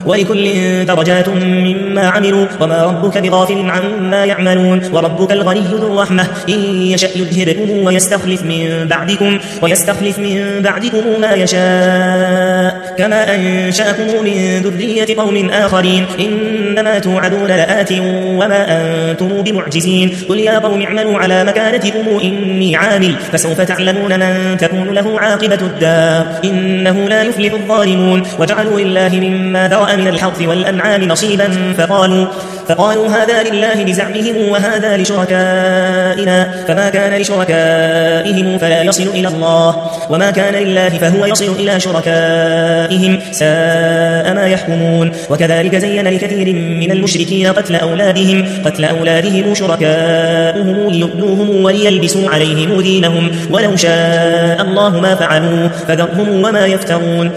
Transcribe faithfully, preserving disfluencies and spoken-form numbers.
ولكل درجات مما عملوا وما ربك بغافل عما يعملون وربك الغني ذو الرحمة إن يشأ يذهبكم ويستخلف من بعدكم ويستخلف من بعدكم ما يشاء كما أنشأكم من ذرية قوم آخرين إنما توعدون لآت وما أنتم بمعجزين قل يا قوم اعملوا على مكانتكم إني عامل فسوف تعلمون من تكون له عاقبة الدار إنه لا يفلح الظالمون وجعلوا لله مما ذرأ من الحرث والأنعام نصيبا فقالوا فقالوا هذا لله بزعمهم وهذا لشركائنا فما كان لشركائهم فلا يصل إلى الله وما كان لله فهو يصل إلى شركائهم ساء ما يحكمون وكذلك زين لكثير من المشركين قتل أولادهم قتل أولادهم شركاؤهم ليؤذوهم وليلبسوا عليهم دينهم ولو شاء الله ما فعلوه فذرهم وما يفترون